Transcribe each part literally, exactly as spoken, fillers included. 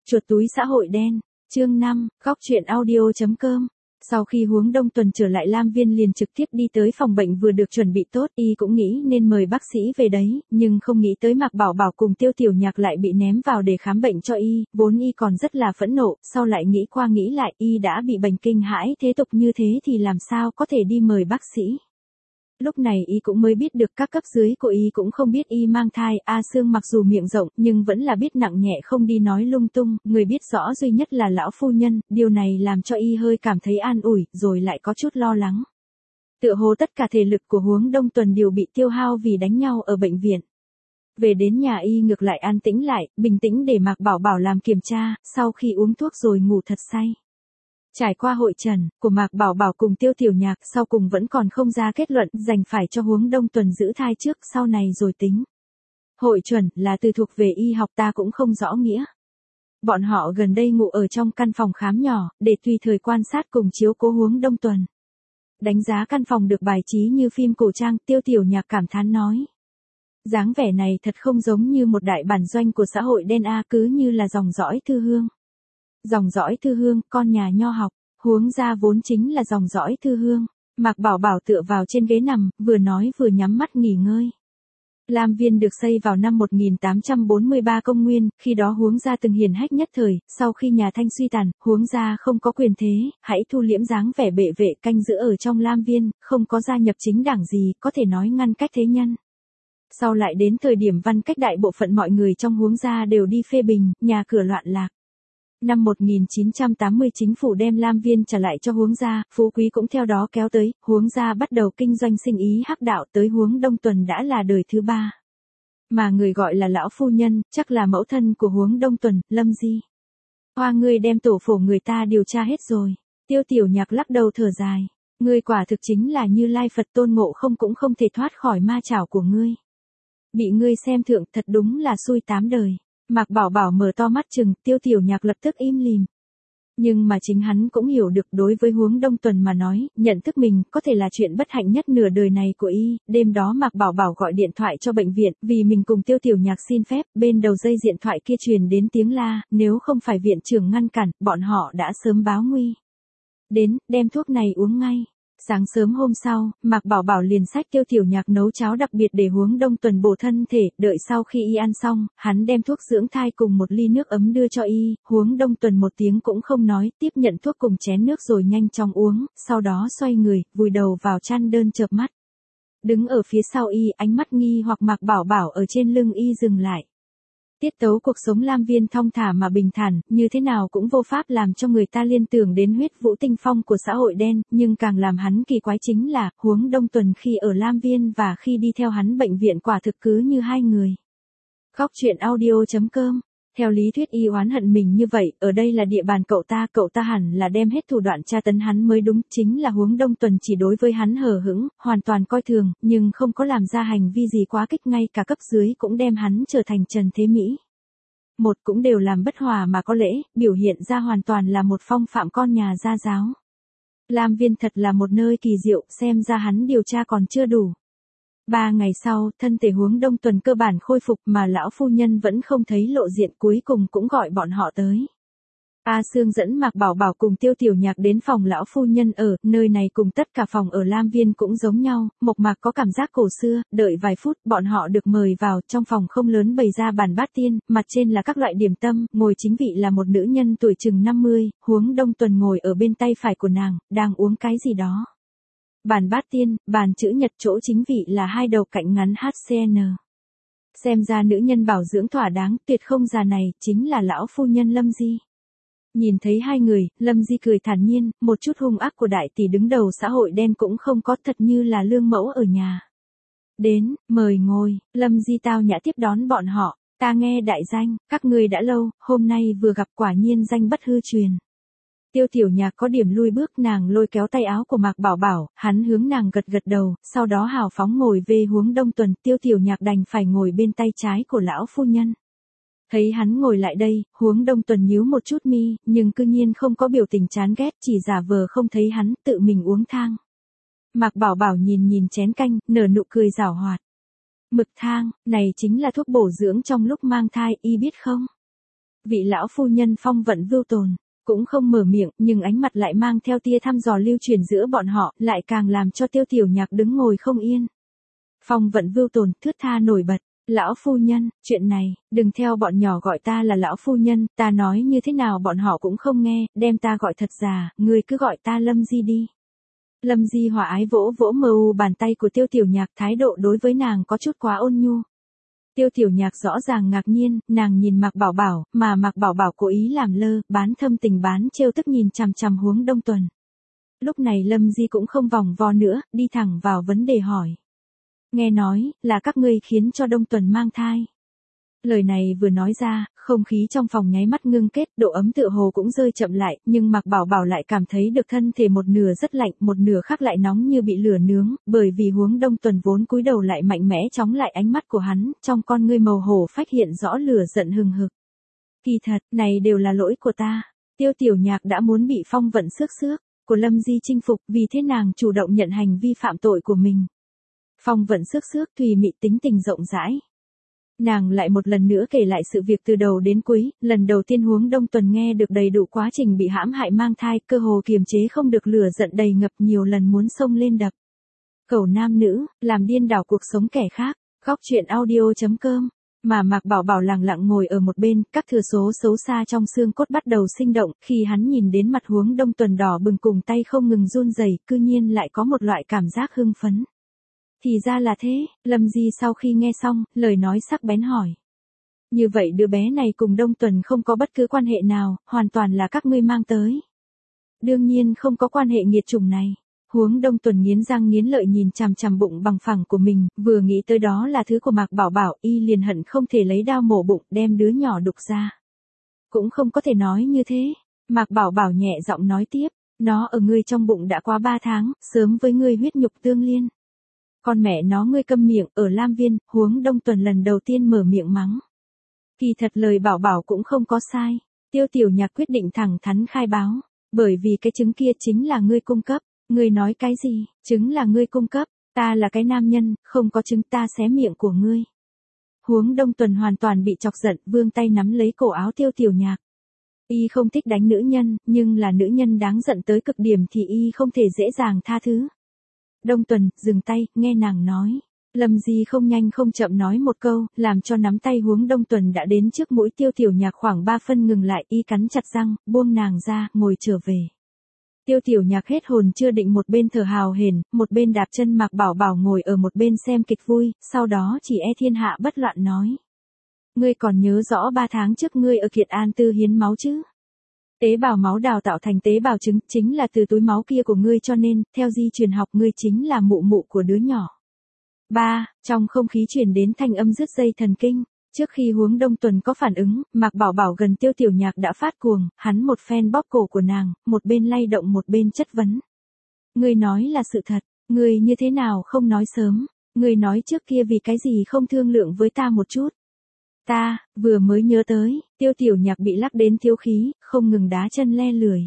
Chuột túi xã hội đen, chương năm, góc truyện audio.com. Sau khi Huống Đông Tuần trở lại Lam Viên liền trực tiếp đi tới phòng bệnh vừa được chuẩn bị tốt, y cũng nghĩ nên mời bác sĩ về đấy, nhưng không nghĩ tới Mạc Bảo Bảo cùng Tiêu Tiểu Nhạc lại bị ném vào để khám bệnh cho y, vốn y còn rất là phẫn nộ, sau lại nghĩ qua nghĩ lại, y đã bị bệnh kinh hãi thế tục như thế thì làm sao có thể đi mời bác sĩ. Lúc này y cũng mới biết được các cấp dưới của y cũng không biết y mang thai, A Sương mặc dù miệng rộng nhưng vẫn là biết nặng nhẹ không đi nói lung tung, người biết rõ duy nhất là lão phu nhân, điều này làm cho y hơi cảm thấy an ủi, rồi lại có chút lo lắng. Tựa hồ tất cả thể lực của Huống Đông Tuần đều bị tiêu hao vì đánh nhau ở bệnh viện. Về đến nhà y ngược lại an tĩnh lại, bình tĩnh để Mạc Bảo Bảo làm kiểm tra, sau khi uống thuốc rồi ngủ thật say. Trải qua hội trần của Mạc Bảo Bảo cùng Tiêu Tiểu Nhạc, sau cùng vẫn còn không ra kết luận, dành phải cho Huống Đông Tuần giữ thai trước, sau này rồi tính. Hội chuẩn là từ thuộc về y học, ta cũng không rõ nghĩa. Bọn họ gần đây ngủ ở trong căn phòng khám nhỏ, để tùy thời quan sát cùng chiếu cố Huống Đông Tuần. Đánh giá căn phòng được bài trí như phim cổ trang, Tiêu Tiểu Nhạc cảm thán nói. Dáng vẻ này thật không giống như một đại bản doanh của xã hội đen A, cứ như là dòng dõi Thư Hương. Dòng dõi Thư Hương, con nhà nho học, Huống gia vốn chính là dòng dõi Thư Hương. Mạc Bảo Bảo tựa vào trên ghế nằm, vừa nói vừa nhắm mắt nghỉ ngơi. Lam Viên được xây vào năm một nghìn tám trăm bốn mươi ba công nguyên, khi đó Huống gia từng hiển hách nhất thời, sau khi nhà Thanh suy tàn, Huống gia không có quyền thế, hãy thu liễm dáng vẻ bệ vệ canh giữ ở trong Lam Viên, không có gia nhập chính đảng gì, có thể nói ngăn cách thế nhân. Sau lại đến thời điểm Văn Cách đại bộ phận mọi người trong Huống gia đều đi phê bình, nhà cửa loạn lạc. Năm một nghìn chín trăm tám mươi chính phủ đem Lam Viên trả lại cho Huống gia, phú quý cũng theo đó kéo tới, Huống gia bắt đầu kinh doanh sinh ý hắc đạo, tới Huống Đông Tuần đã là đời thứ ba. Mà người gọi là lão phu nhân, chắc là mẫu thân của Huống Đông Tuần, Lâm Di. Hoa, ngươi đem tổ phổ người ta điều tra hết rồi. Tiêu Tiểu Nhạc lắc đầu thở dài. Ngươi quả thực chính là Như Lai Phật Tôn Ngộ Không cũng không thể thoát khỏi ma chảo của ngươi. Bị ngươi xem thượng thật đúng là xui tám đời. Mạc Bảo Bảo mở to mắt chừng, Tiêu Tiểu Nhạc lập tức im lìm. Nhưng mà chính hắn cũng hiểu được, đối với Huống Đông Tuần mà nói, nhận thức mình có thể là chuyện bất hạnh nhất nửa đời này của y. Đêm đó Mạc Bảo Bảo gọi điện thoại cho bệnh viện, vì mình cùng Tiêu Tiểu Nhạc xin phép, bên đầu dây điện thoại kia truyền đến tiếng la, nếu không phải viện trưởng ngăn cản, bọn họ đã sớm báo nguy. Đến, đem thuốc này uống ngay. Sáng sớm hôm sau, Mạc Bảo Bảo liền xách Tiêu Tiểu Nhạc nấu cháo đặc biệt để Huống Đông Tuần bổ thân thể, đợi sau khi y ăn xong, hắn đem thuốc dưỡng thai cùng một ly nước ấm đưa cho y, Huống Đông Tuần một tiếng cũng không nói, tiếp nhận thuốc cùng chén nước rồi nhanh chóng uống, sau đó xoay người, vùi đầu vào chăn đơn chợp mắt. Đứng ở phía sau y, ánh mắt nghi hoặc Mạc Bảo Bảo ở trên lưng y dừng lại. Tiết tấu cuộc sống Lam Viên thong thả mà bình thản, như thế nào cũng vô pháp làm cho người ta liên tưởng đến huyết vũ tinh phong của xã hội đen, nhưng càng làm hắn kỳ quái chính là, Huống Đông Tuần khi ở Lam Viên và khi đi theo hắn bệnh viện quả thực cứ như hai người. Góc truyện audio.com. Theo lý thuyết y oán hận mình như vậy, ở đây là địa bàn cậu ta, cậu ta hẳn là đem hết thủ đoạn tra tấn hắn mới đúng, chính là Huống Đông Tuần chỉ đối với hắn hờ hững, hoàn toàn coi thường, nhưng không có làm ra hành vi gì quá kích, ngay cả cấp dưới cũng đem hắn trở thành Trần Thế Mỹ. Một cũng đều làm bất hòa mà có lễ, biểu hiện ra hoàn toàn là một phong phạm con nhà gia giáo. Lam Viên thật là một nơi kỳ diệu, xem ra hắn điều tra còn chưa đủ. Ba ngày sau, thân thể Huống Đông Tuần cơ bản khôi phục mà lão phu nhân vẫn không thấy lộ diện, cuối cùng cũng gọi bọn họ tới. A Sương dẫn Mạc Bảo Bảo cùng Tiêu Tiểu Nhạc đến phòng lão phu nhân ở, nơi này cùng tất cả phòng ở Lam Viên cũng giống nhau, mộc mạc có cảm giác cổ xưa, đợi vài phút, bọn họ được mời vào, trong phòng không lớn bày ra bàn bát tiên, mặt trên là các loại điểm tâm, ngồi chính vị là một nữ nhân tuổi chừng năm mươi, Huống Đông Tuần ngồi ở bên tay phải của nàng, đang uống cái gì đó. Bàn bát tiên, bàn chữ nhật, chỗ chính vị là hai đầu cạnh ngắn hát xê en. Xem ra nữ nhân bảo dưỡng thỏa đáng, tuyệt không già này, chính là lão phu nhân Lâm Di. Nhìn thấy hai người, Lâm Di cười thản nhiên, một chút hung ác của đại tỷ đứng đầu xã hội đen cũng không có, thật như là lương mẫu ở nhà. Đến, mời ngồi, Lâm Di tao nhã tiếp đón bọn họ, ta nghe đại danh, các người đã lâu, hôm nay vừa gặp, quả nhiên danh bất hư truyền. Tiêu Tiểu Nhạc có điểm lui bước, nàng lôi kéo tay áo của Mạc Bảo Bảo, hắn hướng nàng gật gật đầu, sau đó hào phóng ngồi về Huống Đông Tuần, Tiêu Tiểu Nhạc đành phải ngồi bên tay trái của lão phu nhân. Thấy hắn ngồi lại đây, Huống Đông Tuần nhíu một chút mi, nhưng cư nhiên không có biểu tình chán ghét, chỉ giả vờ không thấy hắn, tự mình uống thang. Mạc Bảo Bảo nhìn nhìn chén canh, nở nụ cười giảo hoạt. Mực thang, này chính là thuốc bổ dưỡng trong lúc mang thai, y biết không? Vị lão phu nhân Phong Vận Vưu Tồn cũng không mở miệng, nhưng ánh mặt lại mang theo tia thăm dò lưu truyền giữa bọn họ, lại càng làm cho Tiêu Tiểu Nhạc đứng ngồi không yên. Phong Vận Vưu Tồn thướt tha nổi bật, lão phu nhân, chuyện này, đừng theo bọn nhỏ gọi ta là lão phu nhân, ta nói như thế nào bọn họ cũng không nghe, đem ta gọi thật già, người cứ gọi ta Lâm Di đi. Lâm Di hòa ái vỗ vỗ mờ u bàn tay của Tiêu Tiểu Nhạc, thái độ đối với nàng có chút quá ôn nhu. Tiêu Tiểu Nhạc rõ ràng ngạc nhiên, nàng nhìn Mạc Bảo Bảo, mà Mạc Bảo Bảo cố ý làm lơ, bán thâm tình bán trêu tức nhìn chằm chằm Huống Đông Tuần. Lúc này Lâm Di cũng không vòng vo nữa, đi thẳng vào vấn đề hỏi. Nghe nói, là các ngươi khiến cho Đông Tuần mang thai. Lời này vừa nói ra, không khí trong phòng nháy mắt ngưng kết, độ ấm tựa hồ cũng rơi chậm lại, nhưng Mạc Bảo Bảo lại cảm thấy được thân thể một nửa rất lạnh, một nửa khác lại nóng như bị lửa nướng, bởi vì Huống Đông Tuần vốn cúi đầu lại mạnh mẽ chống lại ánh mắt của hắn, trong con ngươi màu hổ phách hiện rõ lửa giận hừng hực. Kỳ thật, này đều là lỗi của ta. Tiêu Tiểu Nhạc đã muốn bị Phong Vận xước xước của Lâm Di chinh phục, vì thế nàng chủ động nhận hành vi phạm tội của mình. Phong Vận xước xước tùy mị tính tình rộng rãi. Nàng lại một lần nữa kể lại sự việc từ đầu đến cuối, lần đầu tiên Huống Đông Tuần nghe được đầy đủ quá trình bị hãm hại mang thai, cơ hồ kiềm chế không được lửa giận đầy ngập, nhiều lần muốn xông lên đập. Cẩu nam nữ, làm điên đảo cuộc sống kẻ khác, góc truyện audio chấm com. Mà Mạc Bảo Bảo lặng lặng ngồi ở một bên, các thừa số xấu xa trong xương cốt bắt đầu sinh động, khi hắn nhìn đến mặt Huống Đông Tuần đỏ bừng cùng tay không ngừng run rẩy, cư nhiên lại có một loại cảm giác hưng phấn. Thì ra là thế, Lâm Di sau khi nghe xong, lời nói sắc bén hỏi. Như vậy đứa bé này cùng Đông Tuần không có bất cứ quan hệ nào, hoàn toàn là các ngươi mang tới. Đương nhiên không có quan hệ nghiệt chủng này. Huống Đông Tuần nghiến răng nghiến lợi nhìn chằm chằm bụng bằng phẳng của mình, vừa nghĩ tới đó là thứ của Mạc Bảo Bảo, y liền hận không thể lấy đao mổ bụng đem đứa nhỏ đục ra. Cũng không có thể nói như thế. Mạc Bảo Bảo nhẹ giọng nói tiếp, nó ở ngươi trong bụng đã qua ba tháng, sớm với ngươi huyết nhục tương liên. Con mẹ nó ngươi câm miệng, ở Lam Viên, Huống Đông Tuần lần đầu tiên mở miệng mắng. Kỳ thật lời Bảo Bảo cũng không có sai. Tiêu Tiểu Nhạc quyết định thẳng thắn khai báo, bởi vì cái trứng kia chính là ngươi cung cấp. Ngươi nói cái gì, trứng là ngươi cung cấp, ta là cái nam nhân, không có trứng ta xé miệng của ngươi. Huống Đông Tuần hoàn toàn bị chọc giận, vươn tay nắm lấy cổ áo Tiêu Tiểu Nhạc. Y không thích đánh nữ nhân, nhưng là nữ nhân đáng giận tới cực điểm thì y không thể dễ dàng tha thứ. Đông Tuần, dừng tay, nghe nàng nói. Lâm Di không nhanh không chậm nói một câu, làm cho nắm tay Huống Đông Tuần đã đến trước mũi Tiêu Tiểu Nhạc khoảng ba phân ngừng lại, y cắn chặt răng, buông nàng ra, ngồi trở về. Tiêu Tiểu Nhạc hết hồn chưa định, một bên thở hào hển, một bên đạp chân Mạc Bảo Bảo ngồi ở một bên xem kịch vui, sau đó chỉ e thiên hạ bất loạn nói. Ngươi còn nhớ rõ ba tháng trước ngươi ở Kiệt An Tư hiến máu chứ? Tế bào máu đào tạo thành tế bào trứng, chính là từ túi máu kia của ngươi, cho nên, theo di truyền học ngươi chính là mụ mụ của đứa nhỏ. ba. Trong không khí truyền đến thanh âm rứt dây thần kinh. Trước khi Huống Đông Tuần có phản ứng, Mạc Bảo Bảo gần Tiêu Tiểu Nhạc đã phát cuồng, hắn một phen bóp cổ của nàng, một bên lay động một bên chất vấn. Ngươi nói là sự thật, ngươi như thế nào không nói sớm, ngươi nói trước kia vì cái gì không thương lượng với ta một chút. Ta, vừa mới nhớ tới, Tiêu Tiểu Nhạc bị lắc đến thiếu khí, không ngừng đá chân le lười.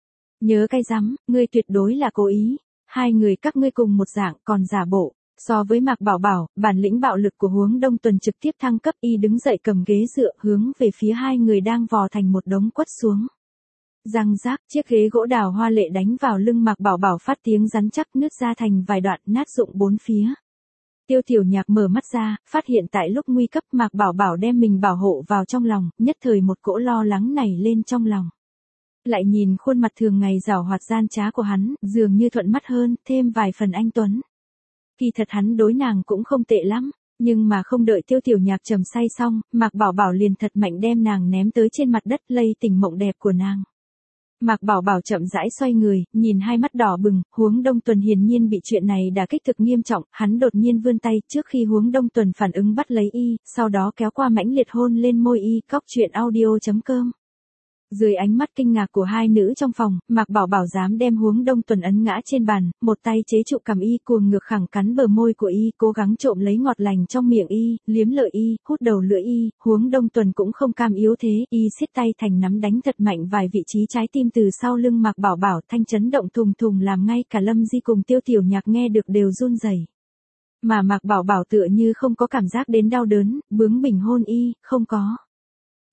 Nhớ cái rắm, ngươi tuyệt đối là cố ý, hai người các ngươi cùng một dạng còn giả bộ. So với Mạc Bảo Bảo, bản lĩnh bạo lực của Huống Đông Tuần trực tiếp thăng cấp, y đứng dậy cầm ghế dựa hướng về phía hai người đang vò thành một đống quất xuống. Răng rác, chiếc ghế gỗ đào hoa lệ đánh vào lưng Mạc Bảo Bảo phát tiếng rắn chắc, nứt ra thành vài đoạn, nát rụng bốn phía. Tiêu Tiểu Nhạc mở mắt ra, phát hiện tại lúc nguy cấp Mạc Bảo Bảo đem mình bảo hộ vào trong lòng, nhất thời một cỗ lo lắng nảy lên trong lòng. Lại nhìn khuôn mặt thường ngày giảo hoạt gian trá của hắn, dường như thuận mắt hơn, thêm vài phần anh tuấn. Kỳ thật hắn đối nàng cũng không tệ lắm, nhưng mà không đợi Tiêu Tiểu Nhạc trầm say xong, Mạc Bảo Bảo liền thật mạnh đem nàng ném tới trên mặt đất, lây tình mộng đẹp của nàng. Mạc Bảo Bảo chậm rãi xoay người, nhìn hai mắt đỏ bừng, Huống Đông Tuần hiển nhiên bị chuyện này đả kích thực nghiêm trọng, hắn đột nhiên vươn tay trước khi Huống Đông Tuần phản ứng bắt lấy y, sau đó kéo qua mãnh liệt hôn lên môi y. Cóc truyện audio chấm com. Dưới ánh mắt kinh ngạc của hai nữ trong phòng, Mạc Bảo Bảo dám đem Huống Đông Tuần ấn ngã trên bàn, một tay chế trụ cằm y, cuồng ngược khẳng cắn bờ môi của y, cố gắng trộm lấy ngọt lành trong miệng y, liếm lợi y, hút đầu lưỡi y. Huống Đông Tuần cũng không cam yếu thế, y siết tay thành nắm đánh thật mạnh vài vị trí trái tim từ sau lưng Mạc Bảo Bảo, thanh chấn động thùng thùng làm ngay cả Lâm Di cùng Tiêu Tiểu Nhạc nghe được đều run rẩy. Mà Mạc Bảo Bảo tựa như không có cảm giác đến đau đớn, bướng bỉnh hôn y, không có.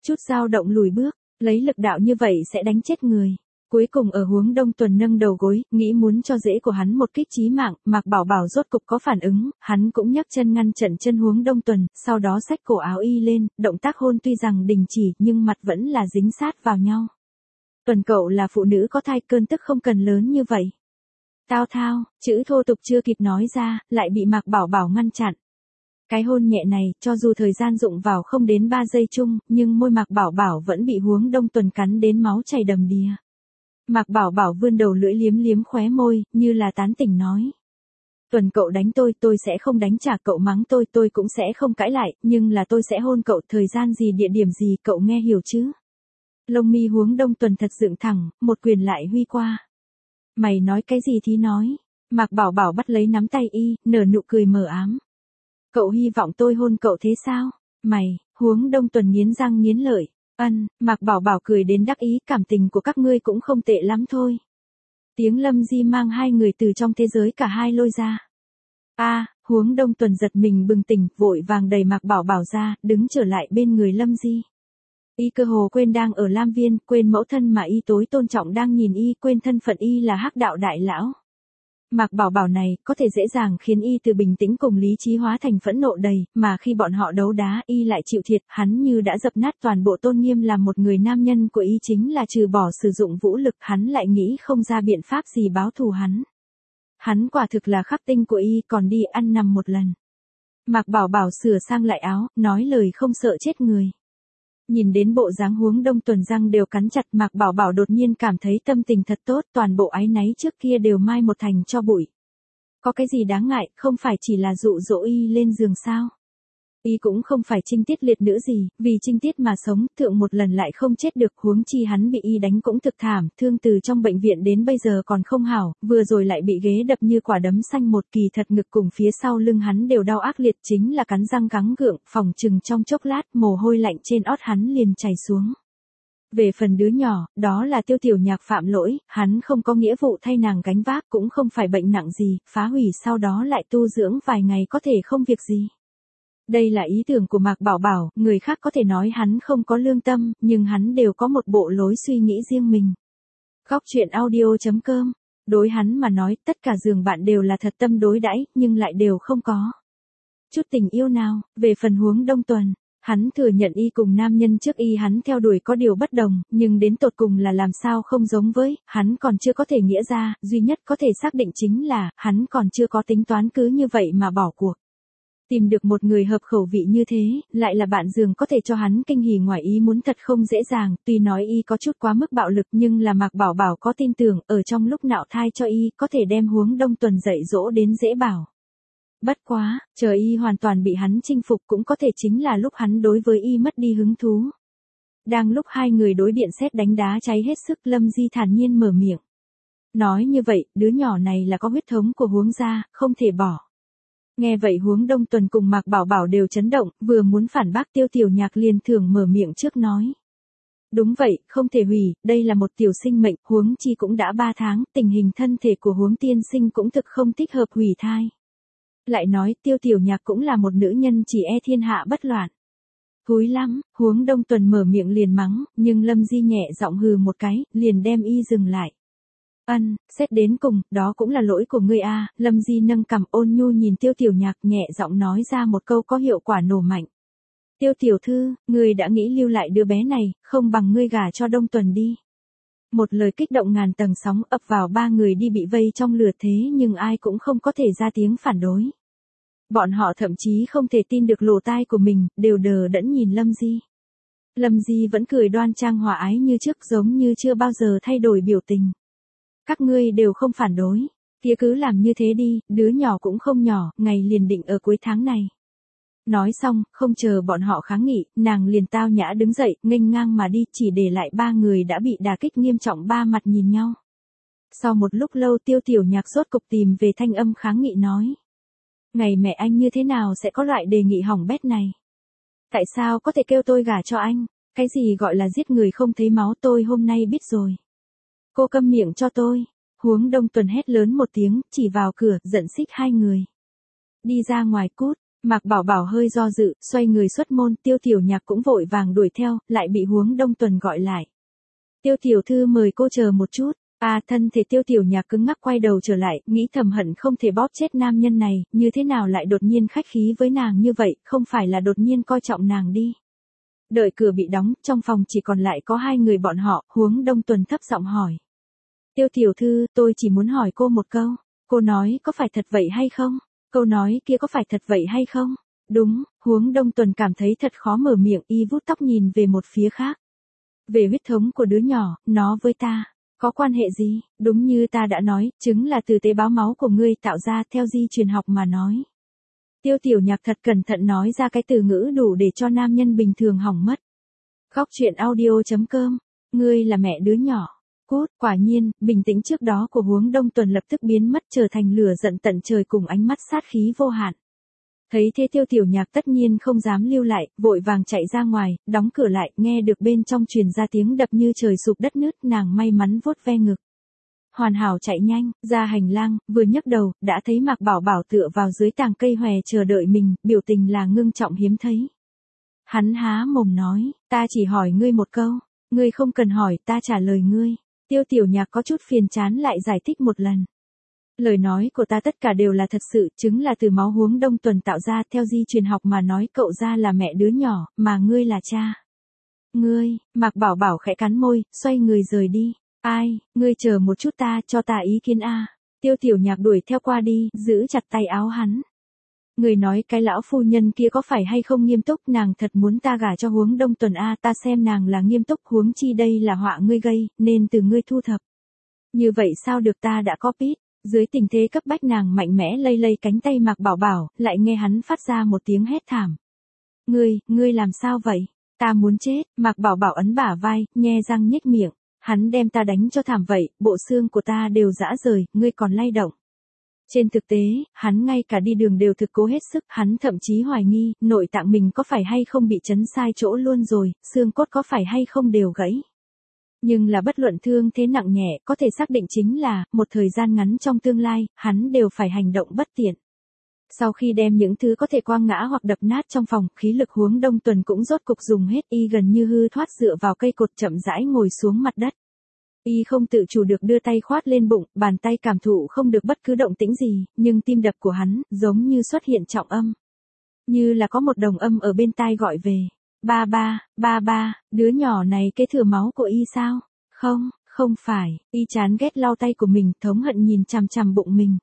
chút dao động lùi bước, lấy lực đạo như vậy sẽ đánh chết người. Cuối cùng ở Huống Đông Tuần nâng đầu gối, nghĩ muốn cho rễ của hắn một kích chí mạng, Mạc Bảo Bảo rốt cục có phản ứng, hắn cũng nhấc chân ngăn chặn chân Huống Đông Tuần, sau đó xách cổ áo y lên, động tác hôn tuy rằng đình chỉ, nhưng mặt vẫn là dính sát vào nhau. Tuần cậu là phụ nữ có thai, cơn tức không cần lớn như vậy. Tao thao, chữ thô tục chưa kịp nói ra, lại bị Mạc Bảo Bảo ngăn chặn. Cái hôn nhẹ này, cho dù thời gian dụng vào không đến ba giây chung, nhưng môi Mạc Bảo Bảo vẫn bị Huống Đông Tuần cắn đến máu chảy đầm đìa. Mạc Bảo Bảo vươn đầu lưỡi liếm liếm khóe môi, như là tán tỉnh nói. Tuần cậu đánh tôi, tôi sẽ không đánh trả, cậu mắng tôi, tôi cũng sẽ không cãi lại, nhưng là tôi sẽ hôn cậu, thời gian gì địa điểm gì cậu nghe hiểu chứ. Lông mi Huống Đông Tuần thật dựng thẳng, một quyền lại huy qua. Mày nói cái gì thì nói. Mạc Bảo Bảo bắt lấy nắm tay y, nở nụ cười mờ ám. Cậu hy vọng tôi hôn cậu thế sao? Mày, Huống Đông Tuần nghiến răng nghiến lợi. Ân, Mạc Bảo Bảo cười đến đắc ý, cảm tình của các ngươi cũng không tệ lắm thôi. Tiếng Lâm Di mang hai người từ trong thế giới cả hai lôi ra. A, à, Huống Đông Tuần giật mình bừng tỉnh, vội vàng đẩy Mạc Bảo Bảo ra, đứng trở lại bên người Lâm Di. Y cơ hồ quên đang ở Lam Viên, quên mẫu thân mà y tối tôn trọng đang nhìn y, quên thân phận y là Hắc Đạo đại lão. Mạc Bảo Bảo này, có thể dễ dàng khiến y từ bình tĩnh cùng lý trí hóa thành phẫn nộ đầy, mà khi bọn họ đấu đá, y lại chịu thiệt, hắn như đã dập nát toàn bộ tôn nghiêm làm một người nam nhân của y, chính là trừ bỏ sử dụng vũ lực, hắn lại nghĩ không ra biện pháp gì báo thù hắn. Hắn quả thực là khắc tinh của y, còn đi ăn nằm một lần. Mạc Bảo Bảo sửa sang lại áo, nói lời không sợ chết người. Nhìn đến bộ dáng Huống Đông Tuần răng đều cắn chặt, Mạc Bảo Bảo đột nhiên cảm thấy tâm tình thật tốt, toàn bộ áy náy trước kia đều mai một thành cho bụi. Có cái gì đáng ngại, không phải chỉ là dụ dỗ y lên giường sao? Y cũng không phải trinh tiết liệt nữ gì, vì trinh tiết mà sống, thượng một lần lại không chết được, huống chi hắn bị y đánh cũng thực thảm, thương từ trong bệnh viện đến bây giờ còn không hảo, vừa rồi lại bị ghế đập như quả đấm xanh một, kỳ thật ngực cùng phía sau lưng hắn đều đau ác liệt, chính là cắn răng gắng gượng, phòng chừng trong chốc lát mồ hôi lạnh trên ót hắn liền chảy xuống. Về phần đứa nhỏ, đó là Tiêu Tiểu Nhạc phạm lỗi, hắn không có nghĩa vụ thay nàng gánh vác, cũng không phải bệnh nặng gì, phá hủy sau đó lại tu dưỡng vài ngày có thể không việc gì. Đây là ý tưởng của Mạc Bảo Bảo, người khác có thể nói hắn không có lương tâm, nhưng hắn đều có một bộ lối suy nghĩ riêng mình. Góc truyện audio chấm com. Đối hắn mà nói, tất cả giường bạn đều là thật tâm đối đãi, nhưng lại đều không có chút tình yêu nào. Về phần Huống Đông Tuần, hắn thừa nhận y cùng nam nhân trước y hắn theo đuổi có điều bất đồng, nhưng đến tột cùng là làm sao không giống với, hắn còn chưa có thể nghĩa ra, duy nhất có thể xác định chính là, hắn còn chưa có tính toán cứ như vậy mà bỏ cuộc. Tìm được một người hợp khẩu vị như thế, lại là bạn giường có thể cho hắn kinh hỉ ngoài ý muốn thật không dễ dàng, tuy nói y có chút quá mức bạo lực nhưng là Mạc Bảo Bảo có tin tưởng, ở trong lúc nạo thai cho y, có thể đem Huống Đông Tuần dạy dỗ đến dễ bảo. Bất quá, chờ y hoàn toàn bị hắn chinh phục cũng có thể chính là lúc hắn đối với y mất đi hứng thú. Đang lúc hai người đối điện sét đánh đá cháy hết sức, Lâm Di thản nhiên mở miệng. Nói như vậy, đứa nhỏ này là có huyết thống của Huống gia, không thể bỏ. Nghe vậy Huống Đông Tuần cùng Mạc Bảo Bảo đều chấn động, vừa muốn phản bác Tiêu Tiểu Nhạc liền thường mở miệng trước nói. Đúng vậy, không thể hủy, đây là một tiểu sinh mệnh, huống chi cũng đã ba tháng, tình hình thân thể của Huống tiên sinh cũng thực không thích hợp hủy thai. Lại nói Tiêu Tiểu Nhạc cũng là một nữ nhân chỉ e thiên hạ bất loạn. Thúi lắm, Huống Đông Tuần mở miệng liền mắng, nhưng Lâm Di nhẹ giọng hừ một cái, liền đem y dừng lại. Ân, xét đến cùng, đó cũng là lỗi của ngươi a. Lâm Di nâng cằm ôn nhu nhìn Tiêu Tiểu Nhạc nhẹ giọng nói ra một câu có hiệu quả nổ mạnh. Tiêu tiểu thư, ngươi đã nghĩ lưu lại đứa bé này, không bằng ngươi gả cho Đông Tuần đi. Một lời kích động ngàn tầng sóng ập vào ba người đi bị vây trong lửa thế nhưng ai cũng không có thể ra tiếng phản đối. Bọn họ thậm chí không thể tin được lỗ tai của mình, đều đờ đẫn nhìn Lâm Di. Lâm Di vẫn cười đoan trang hòa ái như trước, giống như chưa bao giờ thay đổi biểu tình. Các ngươi đều không phản đối, kia cứ làm như thế đi, đứa nhỏ cũng không nhỏ, ngày liền định ở cuối tháng này. Nói xong, không chờ bọn họ kháng nghị, nàng liền tao nhã đứng dậy, nghênh ngang mà đi, chỉ để lại ba người đã bị đả kích nghiêm trọng ba mặt nhìn nhau. Sau một lúc lâu Tiêu Tiểu Nhạc rốt cục tìm về thanh âm kháng nghị nói. Ngày mẹ anh như thế nào sẽ có loại đề nghị hỏng bét này? Tại sao có thể kêu tôi gả cho anh? Cái gì gọi là giết người không thấy máu, tôi hôm nay biết rồi. Cô câm miệng cho tôi. Huống Đông Tuần hét lớn một tiếng, chỉ vào cửa, giận xích hai người. Đi ra ngoài cút. Mạc Bảo Bảo hơi do dự, xoay người xuất môn, Tiêu Tiểu Nhạc cũng vội vàng đuổi theo, lại bị Huống Đông Tuần gọi lại. Tiêu tiểu thư mời cô chờ một chút. À, thân thể Tiêu Tiểu Nhạc cứng ngắc quay đầu trở lại, nghĩ thầm hận không thể bóp chết nam nhân này, như thế nào lại đột nhiên khách khí với nàng như vậy, không phải là đột nhiên coi trọng nàng đi. Đợi cửa bị đóng, trong phòng chỉ còn lại có hai người bọn họ, Huống Đông Tuần thấp giọng hỏi. Tiêu tiểu thư, tôi chỉ muốn hỏi cô một câu, cô nói có phải thật vậy hay không? Câu nói kia có phải thật vậy hay không? Đúng, Huống Đông Tuần cảm thấy thật khó mở miệng, y vuốt tóc nhìn về một phía khác. Về huyết thống của đứa nhỏ, nó với ta, có quan hệ gì? Đúng như ta đã nói, trứng là từ tế bào máu của ngươi tạo ra theo di truyền học mà nói. Tiêu Tiểu Nhạc thật cẩn thận nói ra cái từ ngữ đủ để cho nam nhân bình thường hỏng mất. Góc truyện audio chấm com, ngươi là mẹ đứa nhỏ. Cút, quả nhiên, bình tĩnh trước đó của Huống Đông Tuần lập tức biến mất trở thành lửa giận tận trời cùng ánh mắt sát khí vô hạn. Thấy thế Tiêu Tiểu Nhạc tất nhiên không dám lưu lại, vội vàng chạy ra ngoài, đóng cửa lại, nghe được bên trong truyền ra tiếng đập như trời sụp đất nứt, nàng may mắn vuốt ve ngực. Hoàn hảo chạy nhanh, ra hành lang, vừa nhấc đầu, đã thấy Mạc Bảo Bảo tựa vào dưới tàng cây hòe chờ đợi mình, biểu tình là ngưng trọng hiếm thấy. Hắn há mồm nói, ta chỉ hỏi ngươi một câu, ngươi không cần hỏi, ta trả lời ngươi. Tiêu Tiểu Nhạc có chút phiền chán lại giải thích một lần. Lời nói của ta tất cả đều là thật sự, trứng là từ máu Huống Đông Tuần tạo ra, theo di truyền học mà nói cậu ra là mẹ đứa nhỏ, mà ngươi là cha. Ngươi, Mạc Bảo Bảo khẽ cắn môi, xoay người rời đi. Ai, ngươi chờ một chút ta, cho ta ý kiến a. Tiêu Tiểu Nhạc đuổi theo qua đi, giữ chặt tay áo hắn. Người nói cái lão phu nhân kia có phải hay không nghiêm túc, nàng thật muốn ta gả cho Huống Đông Tuần a, ta xem nàng là nghiêm túc, huống chi đây là họa ngươi gây, nên từ ngươi thu thập. Như vậy sao được, ta đã có pít. Dưới tình thế cấp bách nàng mạnh mẽ lay lay cánh tay Mạc Bảo Bảo, lại nghe hắn phát ra một tiếng hét thảm. Ngươi, ngươi làm sao vậy? Ta muốn chết. Mạc Bảo Bảo ấn bả vai, nhe răng nhếch miệng. Hắn đem ta đánh cho thảm vậy, bộ xương của ta đều rã rời, ngươi còn lay động. Trên thực tế, hắn ngay cả đi đường đều thực cố hết sức, hắn thậm chí hoài nghi, nội tạng mình có phải hay không bị chấn sai chỗ luôn rồi, xương cốt có phải hay không đều gãy. Nhưng là bất luận thương thế nặng nhẹ, có thể xác định chính là, một thời gian ngắn trong tương lai, hắn đều phải hành động bất tiện. Sau khi đem những thứ có thể quăng ngã hoặc đập nát trong phòng, khí lực Huống Đông Tuần cũng rốt cục dùng hết, y gần như hư thoát dựa vào cây cột chậm rãi ngồi xuống mặt đất. Y không tự chủ được đưa tay khoát lên bụng, bàn tay cảm thụ không được bất cứ động tĩnh gì, nhưng tim đập của hắn, giống như xuất hiện trọng âm. Như là có một đồng âm ở bên tai gọi về. Ba ba, ba ba, đứa nhỏ này kế thừa máu của y sao? Không, không phải, y chán ghét lau tay của mình, thống hận nhìn chằm chằm bụng mình.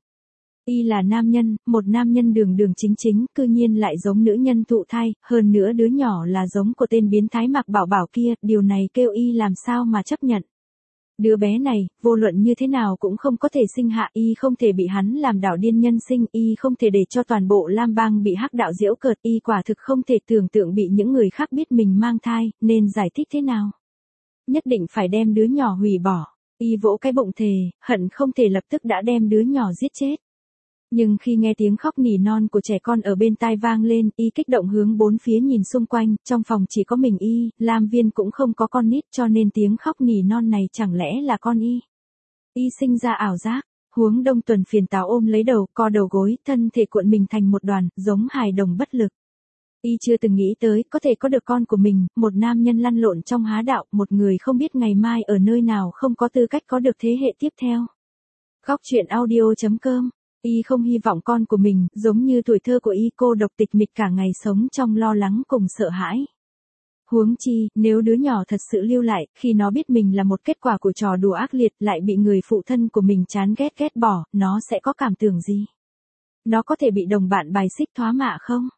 Y là nam nhân, một nam nhân đường đường chính chính, cư nhiên lại giống nữ nhân thụ thai, hơn nữa đứa nhỏ là giống của tên biến thái Mạc Bảo Bảo kia, điều này kêu y làm sao mà chấp nhận. Đứa bé này, vô luận như thế nào cũng không có thể sinh hạ, y không thể bị hắn làm đảo điên nhân sinh, y không thể để cho toàn bộ Lam Bang bị hắc đạo giễu cợt, y quả thực không thể tưởng tượng bị những người khác biết mình mang thai, nên giải thích thế nào. Nhất định phải đem đứa nhỏ hủy bỏ, y vỗ cái bụng thề, hận không thể lập tức đã đem đứa nhỏ giết chết. Nhưng khi nghe tiếng khóc nỉ non của trẻ con ở bên tai vang lên, y kích động hướng bốn phía nhìn xung quanh, trong phòng chỉ có mình y, Lam Viên cũng không có con nít cho nên tiếng khóc nỉ non này chẳng lẽ là con y. Y sinh ra ảo giác, Huống Đông Tuần phiền táo ôm lấy đầu, co đầu gối, thân thể cuộn mình thành một đoàn, giống hài đồng bất lực. Y chưa từng nghĩ tới, có thể có được con của mình, một nam nhân lăn lộn trong há đạo, một người không biết ngày mai ở nơi nào không có tư cách có được thế hệ tiếp theo. Góc truyện audio chấm com. Y không hy vọng con của mình, giống như tuổi thơ của y, cô độc tịch mịch cả ngày sống trong lo lắng cùng sợ hãi. Huống chi, nếu đứa nhỏ thật sự lưu lại, khi nó biết mình là một kết quả của trò đùa ác liệt, lại bị người phụ thân của mình chán ghét ghét bỏ, nó sẽ có cảm tưởng gì? Nó có thể bị đồng bạn bài xích thoá mạ không?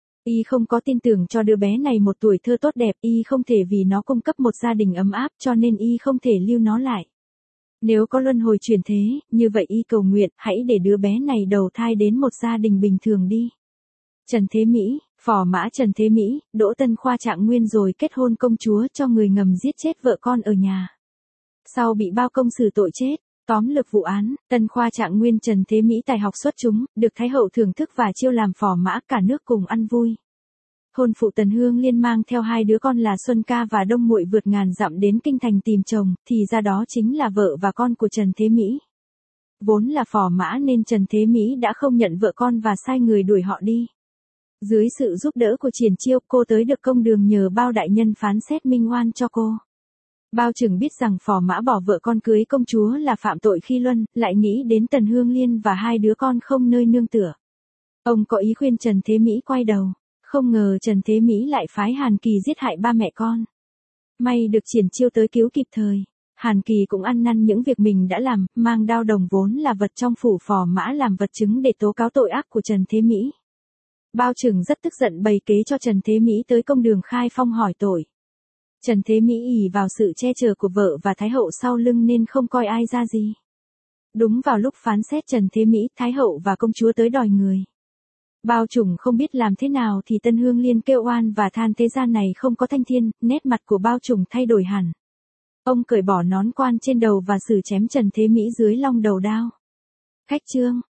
Y không có tin tưởng cho đứa bé này một tuổi thơ tốt đẹp, y không thể vì nó cung cấp một gia đình ấm áp cho nên y không thể lưu nó lại. Nếu có luân hồi chuyển thế, như vậy y cầu nguyện, hãy để đứa bé này đầu thai đến một gia đình bình thường đi. Trần Thế Mỹ, phò mã Trần Thế Mỹ, Đỗ Tân Khoa trạng nguyên rồi kết hôn công chúa cho người ngầm giết chết vợ con ở nhà. Sau bị bao công xử tội chết, tóm lược vụ án, Tân Khoa trạng nguyên Trần Thế Mỹ tài học xuất chúng, được Thái hậu thưởng thức và chiêu làm phò mã, cả nước cùng ăn vui. Hôn phụ Tần Hương Liên mang theo hai đứa con là Xuân Ca và Đông Muội vượt ngàn dặm đến kinh thành tìm chồng, thì ra đó chính là vợ và con của Trần Thế Mỹ. Vốn là phò mã nên Trần Thế Mỹ đã không nhận vợ con và sai người đuổi họ đi. Dưới sự giúp đỡ của Triển Chiêu, cô tới được công đường nhờ Bao đại nhân phán xét minh oan cho cô. Bao Trừng biết rằng Phò Mã bỏ vợ con cưới công chúa là phạm tội khi luân, lại nghĩ đến Tần Hương Liên và hai đứa con không nơi nương tựa. Ông có ý khuyên Trần Thế Mỹ quay đầu, không ngờ Trần Thế Mỹ lại phái Hàn Kỳ giết hại ba mẹ con. May được Triển Chiêu tới cứu kịp thời. Hàn Kỳ cũng ăn năn những việc mình đã làm, mang đao đồng vốn là vật trong phủ Phò Mã làm vật chứng để tố cáo tội ác của Trần Thế Mỹ. Bao Trừng rất tức giận bày kế cho Trần Thế Mỹ tới công đường khai phong hỏi tội. Trần Thế Mỹ ỷ vào sự che chở của vợ và Thái hậu sau lưng nên không coi ai ra gì. Đúng vào lúc phán xét Trần Thế Mỹ, Thái hậu và công chúa tới đòi người. Bao Trừng không biết làm thế nào thì Tân Hương Liên kêu oan và than thế gian này không có thanh thiên, nét mặt của Bao Trừng thay đổi hẳn. Ông cởi bỏ nón quan trên đầu và xử chém Trần Thế Mỹ dưới long đầu đao. Khách trương,